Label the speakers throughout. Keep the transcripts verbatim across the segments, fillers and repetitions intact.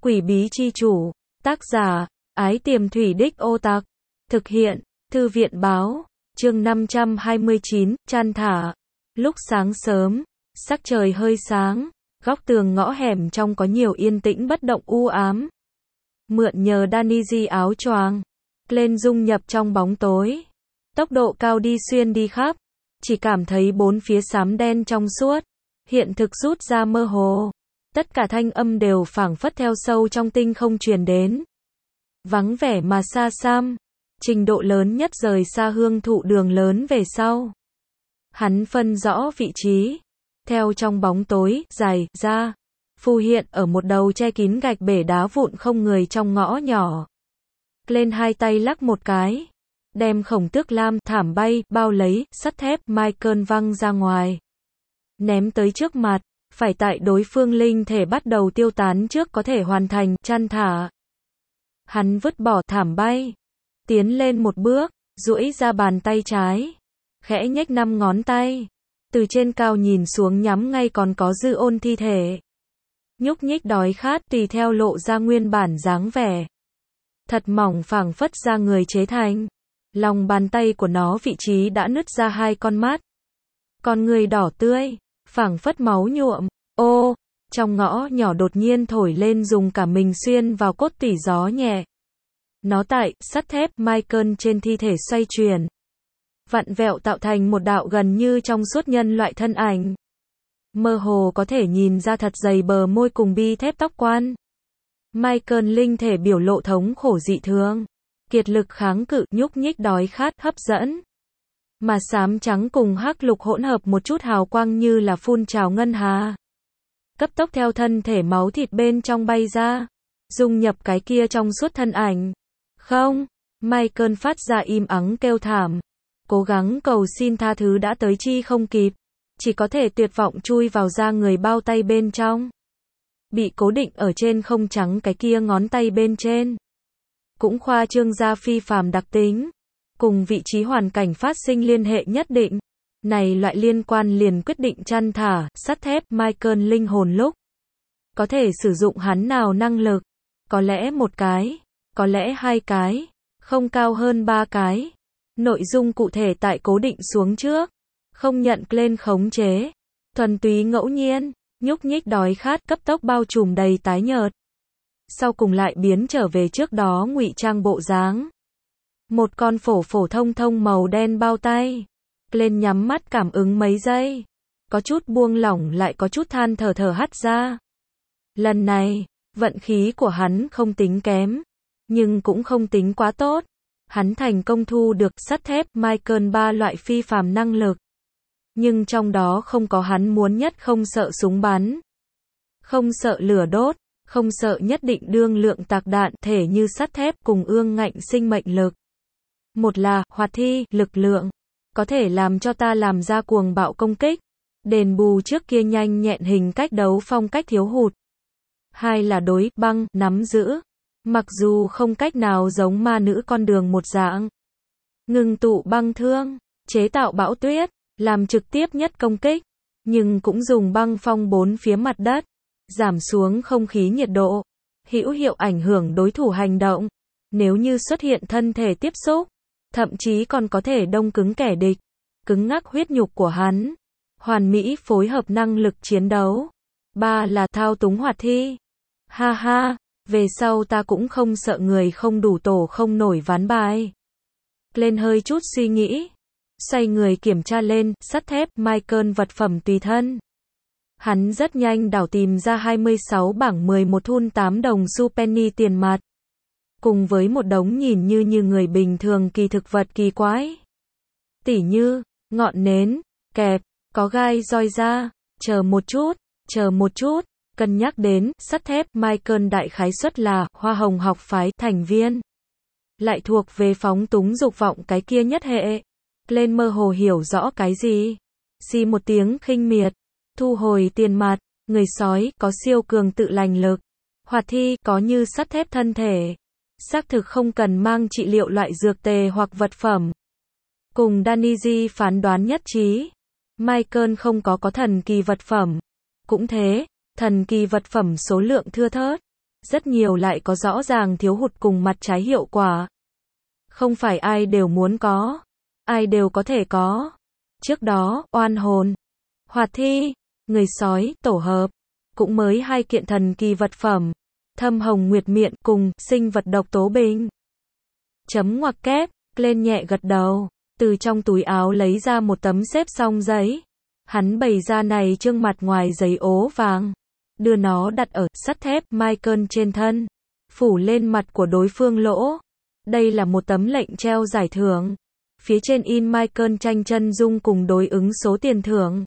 Speaker 1: Quỷ bí chi chủ. Tác giả, Ái Tiềm Thủy Đích Ô Tặc. Thực hiện, Thư viện báo. Chương năm trăm hai mươi chín, chăn thả. Lúc sáng sớm, sắc trời hơi sáng, góc tường ngõ hẻm trong có nhiều yên tĩnh bất động u ám. Mượn nhờ Daniji áo choàng, lên dung nhập trong bóng tối. Tốc độ cao đi xuyên đi khắp, chỉ cảm thấy bốn phía xám đen trong suốt, hiện thực rút ra mơ hồ. Tất cả thanh âm đều phảng phất theo sâu trong tinh không truyền đến. Vắng vẻ mà xa xăm, trình độ lớn nhất rời xa hương thụ đường lớn về sau. Hắn phân rõ vị trí, theo trong bóng tối, dài, ra, phù hiện ở một đầu che kín gạch bể đá vụn không người trong ngõ nhỏ. Lên hai tay lắc một cái, đem khổng tước lam, thảm bay, bao lấy, sắt thép, Michael văng ra ngoài. Ném tới trước mặt, phải tại đối phương linh thể bắt đầu tiêu tán trước có thể hoàn thành, chăn thả. Hắn vứt bỏ thảm bay, tiến lên một bước, duỗi ra bàn tay trái, khẽ nhếch năm ngón tay, từ trên cao nhìn xuống nhắm ngay còn có dư ôn thi thể. Nhúc nhích đói khát tùy theo lộ ra nguyên bản dáng vẻ. Thật mỏng phảng phất da người chế thành. Lòng bàn tay của nó vị trí đã nứt ra hai con mắt. Con người đỏ tươi, phảng phất máu nhuộm. Ô, trong ngõ nhỏ đột nhiên thổi lên dùng cả mình xuyên vào cốt tủy gió nhẹ. Nó tại, sắt thép, Michael trên thi thể xoay chuyển. Vặn vẹo tạo thành một đạo gần như trong suốt nhân loại thân ảnh. Mơ hồ có thể nhìn ra thật dày bờ môi cùng bi thép tóc quan. Michael linh thể biểu lộ thống khổ dị thường. Kiệt lực kháng cự, nhúc nhích đói khát, hấp dẫn. Mà xám trắng cùng hắc lục hỗn hợp một chút hào quang như là phun trào ngân hà. Cấp tốc theo thân thể máu thịt bên trong bay ra. Dung nhập cái kia trong suốt thân ảnh. Không, Michael phát ra im ắng kêu thảm. Cố gắng cầu xin tha thứ đã tới chi không kịp. Chỉ có thể tuyệt vọng chui vào da người bao tay bên trong. Bị cố định ở trên không trắng cái kia ngón tay bên trên. Cũng khoa trương ra phi phàm đặc tính. Cùng vị trí hoàn cảnh phát sinh liên hệ nhất định. Này loại liên quan liền quyết định chăn thả, sắt thép, Michael linh hồn lúc. Có thể sử dụng hắn nào năng lực. Có lẽ một cái, có lẽ hai cái, không cao hơn ba cái. Nội dung cụ thể tại cố định xuống trước. Không nhận lên khống chế. Thuần túy ngẫu nhiên, nhúc nhích đói khát cấp tốc bao trùm đầy tái nhợt. Sau cùng lại biến trở về trước đó ngụy trang bộ dáng. Một con phổ phổ thông thông màu đen bao tay. Lên nhắm mắt cảm ứng mấy giây. Có chút buông lỏng lại có chút than thở thở hắt ra. Lần này, vận khí của hắn không tính kém. Nhưng cũng không tính quá tốt. Hắn thành công thu được sắt thép, Michael ba loại phi phàm năng lực. Nhưng trong đó không có hắn muốn nhất, không sợ súng bắn. Không sợ lửa đốt. Không sợ nhất định đương lượng tạc đạn thể như sắt thép cùng ương ngạnh sinh mệnh lực. Một là, hoạt thi, lực lượng. Có thể làm cho ta làm ra cuồng bạo công kích. Đền bù trước kia nhanh nhẹn hình cách đấu phong cách thiếu hụt. Hai là đối, băng, nắm giữ. Mặc dù không cách nào giống ma nữ con đường một dạng. Ngừng tụ băng thương, chế tạo bão tuyết, làm trực tiếp nhất công kích. Nhưng cũng dùng băng phong bốn phía mặt đất. Giảm xuống không khí nhiệt độ, hữu hiệu ảnh hưởng đối thủ hành động. Nếu như xuất hiện thân thể tiếp xúc, thậm chí còn có thể đông cứng kẻ địch, cứng ngắc huyết nhục của hắn. Hoàn mỹ phối hợp năng lực chiến đấu. Ba là thao túng hoạt thi. Ha ha, về sau ta cũng không sợ người không đủ tổ không nổi ván bài. Lên hơi chút suy nghĩ, xoay người kiểm tra lên, sắt thép, Michael vật phẩm tùy thân. Hắn rất nhanh đảo tìm ra hai mươi sáu bảng mười một thun tám đồng xu penny tiền mặt. Cùng với một đống nhìn như như người bình thường kỳ thực vật kỳ quái. Tỉ như, ngọn nến, kẹp, có gai roi ra, chờ một chút, chờ một chút, cân nhắc đến, sắt thép, Michael đại khái suất là, hoa hồng học phái, thành viên. Lại thuộc về phóng túng dục vọng cái kia nhất hệ. Lên mơ hồ hiểu rõ cái gì. Xì một tiếng khinh miệt. Thu hồi tiền mặt, người sói, có siêu cường tự lành lực. Hoạt thi, có như sắt thép thân thể. Xác thực không cần mang trị liệu loại dược tề hoặc vật phẩm. Cùng Daniji phán đoán nhất trí. Michael không có có thần kỳ vật phẩm. Cũng thế, thần kỳ vật phẩm số lượng thưa thớt. rất nhiều lại có rõ ràng thiếu hụt cùng mặt trái hiệu quả. Không phải ai đều muốn có, ai đều có thể có. Trước đó, oan hồn, hoạt thi, người sói, tổ hợp, cũng mới hai kiện thần kỳ vật phẩm. Thâm hồng nguyệt miện cùng sinh vật độc tố bình. Chấm ngoặc kép, lên nhẹ gật đầu, từ trong túi áo lấy ra một tấm xếp xong giấy. Hắn bày ra này trương mặt ngoài giấy ố vàng, đưa nó đặt ở sắt thép Michael trên thân, phủ lên mặt của đối phương lỗ. Đây là một tấm lệnh treo giải thưởng. Phía trên in Michael tranh chân dung cùng đối ứng số tiền thưởng.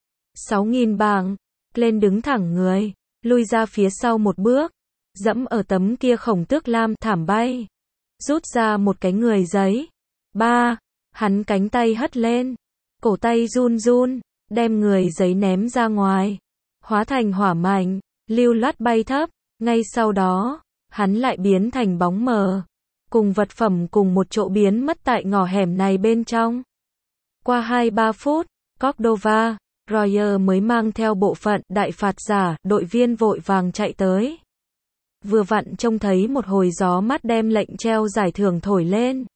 Speaker 1: sáu nghìn bảng. Lên đứng thẳng người, lui ra phía sau một bước, dẫm ở tấm kia khổng tước lam thảm bay. Rút ra một cái người giấy. Ba. Hắn cánh tay hất lên, cổ tay run run, đem người giấy ném ra ngoài, hóa thành hỏa mảnh, lưu loát bay thấp. Ngay sau đó, hắn lại biến thành bóng mờ, cùng vật phẩm cùng một chỗ biến mất tại ngõ hẻm này bên trong. Qua hai ba phút, Cordova, Royer mới mang theo bộ phận đại phạt giả, đội viên vội vàng chạy tới. Vừa vặn trông thấy một hồi gió mát đem lệnh treo giải thưởng thổi lên.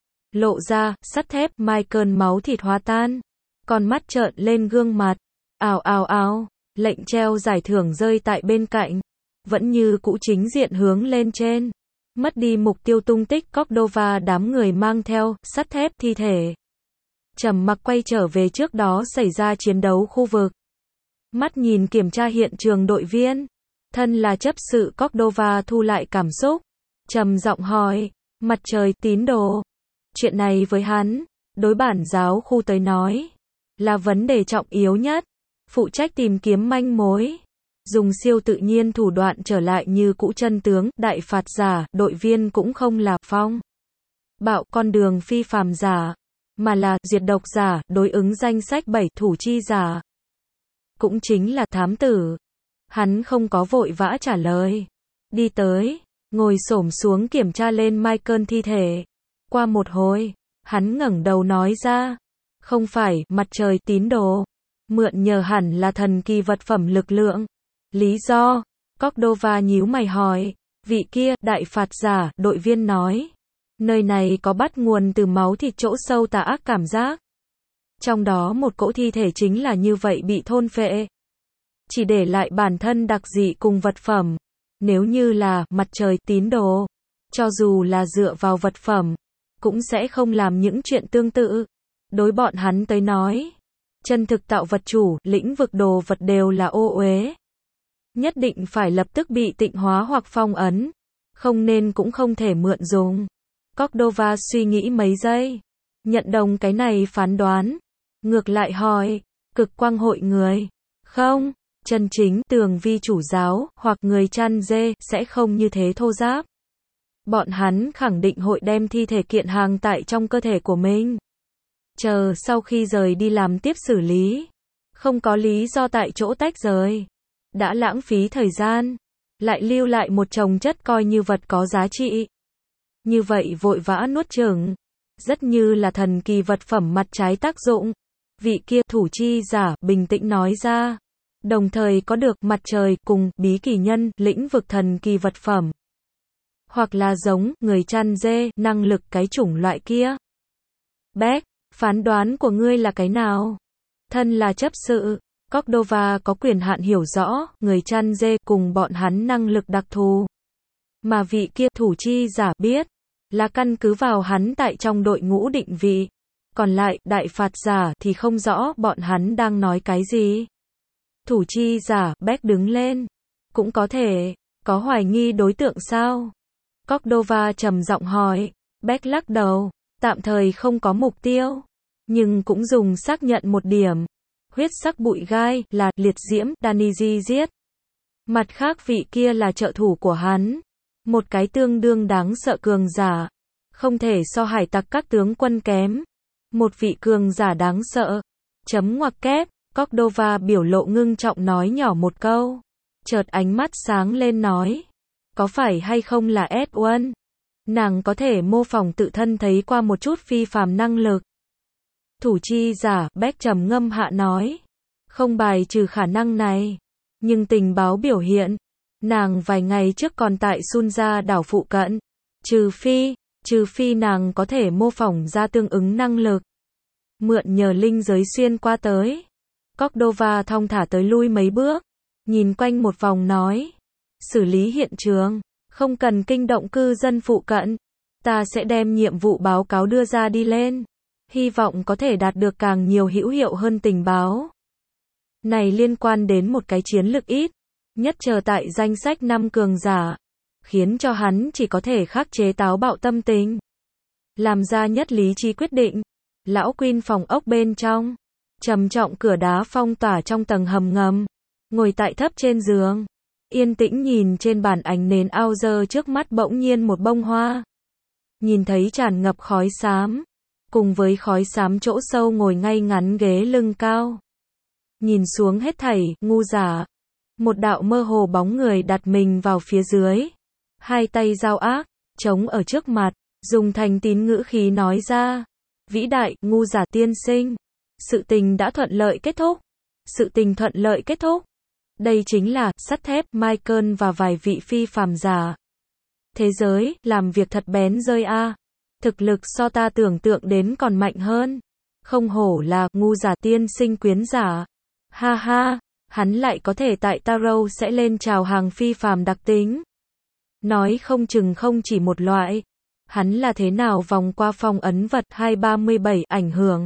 Speaker 1: Lộ ra, sắt thép, Michael máu thịt hóa tan. Con mắt trợn lên gương mặt. Ào ào ào, lệnh treo giải thưởng rơi tại bên cạnh. Vẫn như cũ chính diện hướng lên trên. Mất đi mục tiêu tung tích Cordova đám người mang theo, sắt thép thi thể. Trầm mặc quay trở về trước đó xảy ra chiến đấu khu vực. Mắt nhìn kiểm tra hiện trường đội viên. Thân là chấp sự Cordova thu lại cảm xúc. Trầm giọng hỏi, mặt trời tín đồ. Chuyện này với hắn, đối bản giáo khu tới nói, là vấn đề trọng yếu nhất. Phụ trách tìm kiếm manh mối. Dùng siêu tự nhiên thủ đoạn trở lại như cũ chân tướng, đại phạt giả, đội viên cũng không là phong bạo con đường phi phàm giả, mà là diệt độc giả, đối ứng danh sách bảy thủ chi giả. Cũng chính là thám tử. Hắn không có vội vã trả lời. Đi tới, ngồi xổm xuống kiểm tra lên Michael thi thể. Qua một hồi, hắn ngẩng đầu nói ra, không phải mặt trời tín đồ, mượn nhờ hẳn là thần kỳ vật phẩm lực lượng. Lý do? Cordova nhíu mày hỏi. Vị kia, đại phạt giả, đội viên nói, nơi này có bắt nguồn từ máu thịt chỗ sâu tà ác cảm giác. Trong đó một cỗ thi thể chính là như vậy bị thôn phệ. Chỉ để lại bản thân đặc dị cùng vật phẩm. Nếu như là mặt trời tín đồ, cho dù là dựa vào vật phẩm, cũng sẽ không làm những chuyện tương tự. Đối bọn hắn tới nói, chân thực tạo vật chủ, lĩnh vực đồ vật đều là ô uế. Nhất định phải lập tức bị tịnh hóa hoặc phong ấn. Không nên cũng không thể mượn dùng. Cordova suy nghĩ mấy giây. Nhận đồng cái này phán đoán. Ngược lại hỏi, cực quang hội người. Không, chân chính tường vi chủ giáo, hoặc người chăn dê, sẽ không như thế thô giáp. Bọn hắn khẳng định hội đem thi thể kiện hàng tại trong cơ thể của mình. Chờ sau khi rời đi làm tiếp xử lý. Không có lý do tại chỗ tách rời. Đã lãng phí thời gian. Lại lưu lại một chồng chất coi như vật có giá trị. Như vậy vội vã nuốt chửng. Rất như là thần kỳ vật phẩm mặt trái tác dụng. Vị kia thủ chi giả bình tĩnh nói ra. Đồng thời có được mặt trời cùng bí kỳ nhân lĩnh vực thần kỳ vật phẩm. Hoặc là giống người chăn dê năng lực cái chủng loại kia. Beck, phán đoán của ngươi là cái nào? Thân là chấp sự, Cordova có quyền hạn hiểu rõ người chăn dê cùng bọn hắn năng lực đặc thù. Mà vị kia thủ chi giả biết là căn cứ vào hắn tại trong đội ngũ định vị. Còn lại, đại phạt giả thì không rõ bọn hắn đang nói cái gì. Thủ chi giả, Beck đứng lên. Cũng có thể, có hoài nghi đối tượng sao? Cordova trầm giọng hỏi. Beck lắc đầu, tạm thời không có mục tiêu. Nhưng cũng dùng xác nhận một điểm. Huyết sắc bụi gai, là, liệt diễm, Daniji giết. Mặt khác vị kia là trợ thủ của hắn. Một cái tương đương đáng sợ cường giả. Không thể so hải tặc các tướng quân kém. Một vị cường giả đáng sợ. Chấm ngoặc kép, Cordova biểu lộ ngưng trọng nói nhỏ một câu. Chợt ánh mắt sáng lên nói. Có phải hay không là S một? Nàng có thể mô phỏng tự thân thấy qua một chút phi phàm năng lực. Thủ chi giả, Beck trầm ngâm hạ nói. Không bài trừ khả năng này. Nhưng tình báo biểu hiện. Nàng vài ngày trước còn tại Sun gia đảo phụ cận. Trừ phi, trừ phi nàng có thể mô phỏng ra tương ứng năng lực. Mượn nhờ linh giới xuyên qua tới. Cordova thong thả tới lui mấy bước. Nhìn quanh một vòng nói. Xử lý hiện trường. Không cần kinh động cư dân phụ cận. Ta sẽ đem nhiệm vụ báo cáo đưa ra đi lên. Hy vọng có thể đạt được càng nhiều hữu hiệu hơn tình báo. Này liên quan đến một cái chiến lược ít. Nhất chờ tại danh sách năm cường giả. Khiến cho hắn chỉ có thể khắc chế táo bạo tâm tình. Làm ra nhất lý trí quyết định. Lão Queen phòng ốc bên trong. Trầm trọng cửa đá phong tỏa trong tầng hầm ngầm. Ngồi tại thấp trên giường. Yên tĩnh nhìn trên bàn ánh nến ao dơ trước mắt bỗng nhiên một bông hoa. Nhìn thấy tràn ngập khói xám. Cùng với khói xám chỗ sâu ngồi ngay ngắn ghế lưng cao. Nhìn xuống hết thảy, ngu giả. Một đạo mơ hồ bóng người đặt mình vào phía dưới. Hai tay giao ác, chống ở trước mặt, dùng thành tín ngữ khí nói ra. Vĩ đại, ngu giả tiên sinh. Sự tình đã thuận lợi kết thúc. Sự tình thuận lợi kết thúc. Đây chính là, sắt thép, Michael và vài vị phi phàm giả. Thế giới, làm việc thật bén rơi a. Thực lực so ta tưởng tượng đến còn mạnh hơn. Không hổ là, ngu giả tiên sinh quyến giả. Ha ha, hắn lại có thể tại Tarot sẽ lên chào hàng phi phàm đặc tính. Nói không chừng không chỉ một loại. Hắn là thế nào vòng qua phong ấn vật hai ba bảy ảnh hưởng.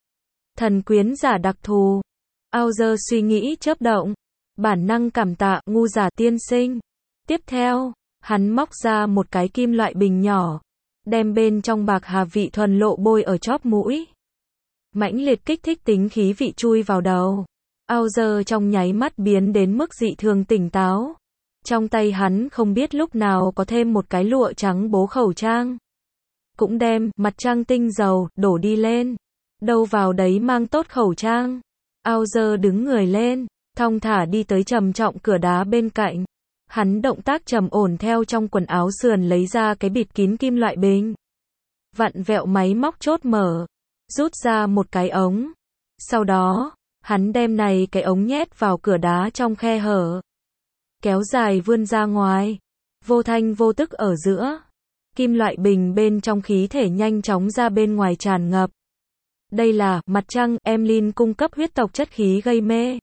Speaker 1: Thần quyến giả đặc thù. Auger suy nghĩ chớp động. Bản năng cảm tạ ngu giả tiên sinh. Tiếp theo, hắn móc ra một cái kim loại bình nhỏ. Đem bên trong bạc hà vị thuần lộ bôi ở chóp mũi. Mãnh liệt kích thích tính khí vị chui vào đầu. Auger trong nháy mắt biến đến mức dị thường tỉnh táo. Trong tay hắn không biết lúc nào có thêm một cái lụa trắng bố khẩu trang. Cũng đem mặt trăng tinh dầu đổ đi lên. Đâu vào đấy mang tốt khẩu trang. Auger đứng người lên, thong thả đi tới trầm trọng cửa đá bên cạnh. Hắn động tác trầm ổn theo trong quần áo sườn lấy ra cái bịt kín kim loại bình. Vặn vẹo máy móc chốt mở. Rút ra một cái ống. Sau đó, hắn đem này cái ống nhét vào cửa đá trong khe hở. Kéo dài vươn ra ngoài. Vô thanh vô tức ở giữa. Kim loại bình bên trong khí thể nhanh chóng ra bên ngoài tràn ngập. Đây là mặt trăng Emlyn cung cấp huyết tộc chất khí gây mê.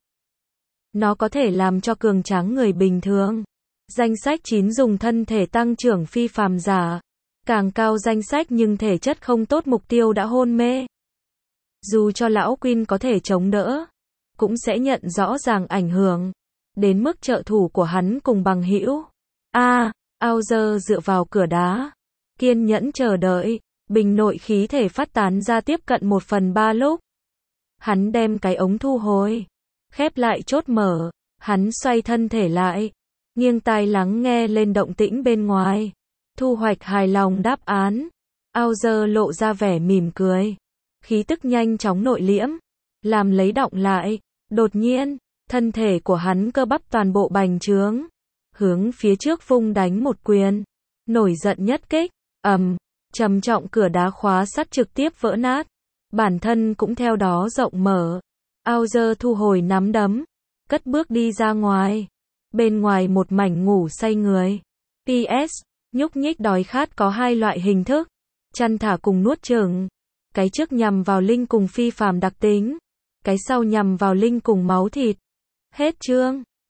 Speaker 1: Nó có thể làm cho cường tráng người bình thường. Danh sách chín dùng thân thể tăng trưởng phi phàm giả. Càng cao danh sách nhưng thể chất không tốt mục tiêu đã hôn mê. Dù cho lão Queen có thể chống đỡ, cũng sẽ nhận rõ ràng ảnh hưởng. Đến mức trợ thủ của hắn cùng bằng hữu. A, à, Auger dựa vào cửa đá. Kiên nhẫn chờ đợi. Bình nội khí thể phát tán ra tiếp cận một phần ba lúc. Hắn đem cái ống thu hồi. Khép lại chốt mở. Hắn xoay thân thể lại. Nghiêng tai lắng nghe lên động tĩnh bên ngoài. Thu hoạch hài lòng đáp án. Auger lộ ra vẻ mỉm cười. Khí tức nhanh chóng nội liễm. Làm lấy động lại. Đột nhiên, thân thể của hắn cơ bắp toàn bộ bành trướng. Hướng phía trước vung đánh một quyền. Nổi giận nhất kích. Ầm. Trầm trọng cửa đá khóa sắt trực tiếp vỡ nát. Bản thân cũng theo đó rộng mở. Auger thu hồi nắm đấm. Cất bước đi ra ngoài. Bên ngoài một mảnh ngủ say người. pê ét. Nhúc nhích đói khát có hai loại hình thức. Chăn thả cùng nuốt chửng. Cái trước nhằm vào linh cùng phi phàm đặc tính. Cái sau nhằm vào linh cùng máu thịt. Hết chương.